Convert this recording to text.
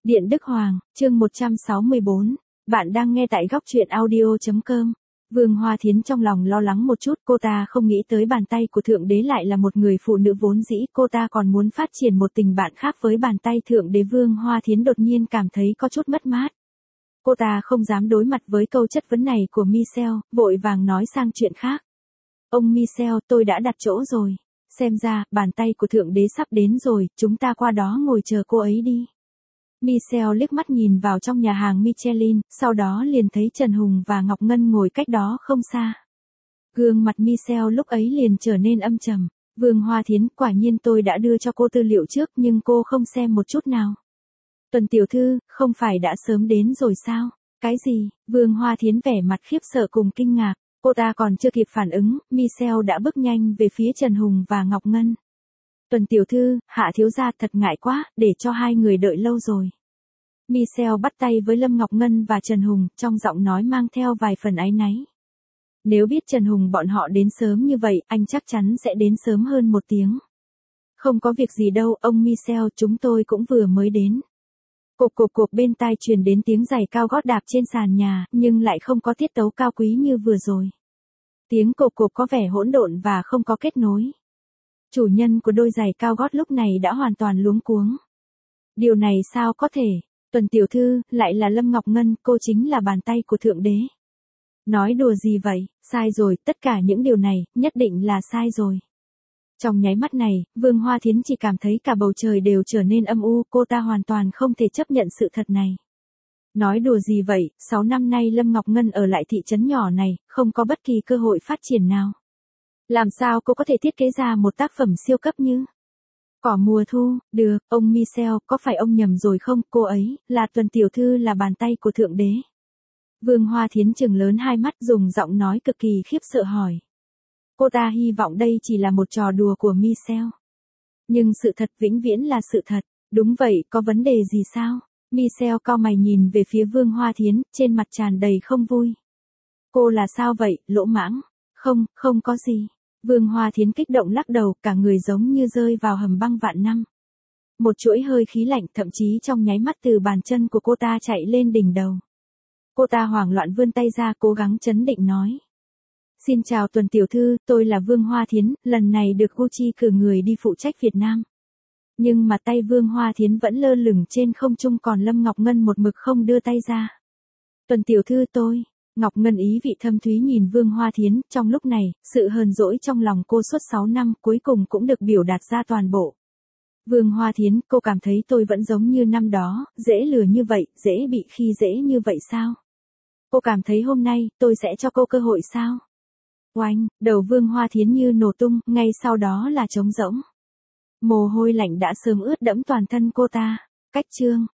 Điện Đức Hoàng, chương 164. Bạn đang nghe tại góc truyện audio.com. Vương Hoa Thiến trong lòng lo lắng một chút, cô ta không nghĩ tới bàn tay của Thượng Đế lại là một người phụ nữ vốn dĩ, cô ta còn muốn phát triển một tình bạn khác với bàn tay Thượng Đế. Vương Hoa Thiến đột nhiên cảm thấy có chút mất mát. Cô ta không dám đối mặt với câu chất vấn này của Michel, vội vàng nói sang chuyện khác. Ông Michel, tôi đã đặt chỗ rồi. Xem ra, bàn tay của Thượng Đế sắp đến rồi, chúng ta qua đó ngồi chờ cô ấy đi. Michel liếc mắt nhìn vào trong nhà hàng Michelin, sau đó liền thấy Trần Hùng và Ngọc Ngân ngồi cách đó không xa. Gương mặt Michel lúc ấy liền trở nên âm trầm. Vương Hoa Thiến, quả nhiên tôi đã đưa cho cô tư liệu trước nhưng cô không xem một chút nào. Tuần tiểu thư, không phải đã sớm đến rồi sao? Cái gì? Vương Hoa Thiến vẻ mặt khiếp sợ cùng kinh ngạc. Cô ta còn chưa kịp phản ứng, Michel đã bước nhanh về phía Trần Hùng và Ngọc Ngân. Tuần tiểu thư, Hạ thiếu gia thật ngại quá, để cho hai người đợi lâu rồi. Michel bắt tay với Lâm Ngọc Ngân và Trần Hùng, trong giọng nói mang theo vài phần áy náy. Nếu biết Trần Hùng bọn họ đến sớm như vậy, anh chắc chắn sẽ đến sớm hơn một tiếng. Không có việc gì đâu, ông Michel, chúng tôi cũng vừa mới đến. Cộp bên tai truyền đến tiếng giày cao gót đạp trên sàn nhà, nhưng lại không có tiết tấu cao quý như vừa rồi. Tiếng cộp có vẻ hỗn độn và không có kết nối. Chủ nhân của đôi giày cao gót lúc này đã hoàn toàn luống cuống. Điều này sao có thể? Tuần tiểu thư, lại là Lâm Ngọc Ngân, cô chính là bàn tay của Thượng Đế. Nói đùa gì vậy? Sai rồi, tất cả những điều này, nhất định là sai rồi. Trong nháy mắt này, Vương Hoa Thiến chỉ cảm thấy cả bầu trời đều trở nên âm u, cô ta hoàn toàn không thể chấp nhận sự thật này. Nói đùa gì vậy, 6 năm nay Lâm Ngọc Ngân ở lại thị trấn nhỏ này, không có bất kỳ cơ hội phát triển nào. Làm sao cô có thể thiết kế ra một tác phẩm siêu cấp như Cỏ mùa thu? Được, ông Michel, có phải ông nhầm rồi không? Cô ấy, là Tuần tiểu thư, là bàn tay của Thượng Đế. Vương Hoa Thiến trừng lớn hai mắt, dùng giọng nói cực kỳ khiếp sợ hỏi. Cô ta hy vọng đây chỉ là một trò đùa của Michel. Nhưng sự thật vĩnh viễn là sự thật. Đúng vậy, có vấn đề gì sao? Michel cau mày nhìn về phía Vương Hoa Thiến, trên mặt tràn đầy không vui. Cô là sao vậy, lỗ mãng? Không có gì. Vương Hoa Thiến kích động lắc đầu, cả người giống như rơi vào hầm băng vạn năm. Một chuỗi hơi khí lạnh thậm chí trong nháy mắt từ bàn chân của cô ta chạy lên đỉnh đầu. Cô ta hoảng loạn vươn tay ra, cố gắng trấn định nói. Xin chào Tuần tiểu thư, tôi là Vương Hoa Thiến, lần này được Gucci cử người đi phụ trách Việt Nam. Nhưng mà tay Vương Hoa Thiến vẫn lơ lửng trên không trung, còn Lâm Ngọc Ngân một mực không đưa tay ra. Tuần tiểu thư tôi. Ngọc Ngân ý vị thâm thúy nhìn Vương Hoa Thiến, trong lúc này, sự hờn dỗi trong lòng cô suốt 6 năm cuối cùng cũng được biểu đạt ra toàn bộ. Vương Hoa Thiến, cô cảm thấy tôi vẫn giống như năm đó, dễ lừa như vậy, dễ bị khi dễ như vậy sao? Cô cảm thấy hôm nay, tôi sẽ cho cô cơ hội sao? Oanh, đầu Vương Hoa Thiến như nổ tung, ngay sau đó là trống rỗng. Mồ hôi lạnh đã sớm ướt đẫm toàn thân cô ta. Cách chương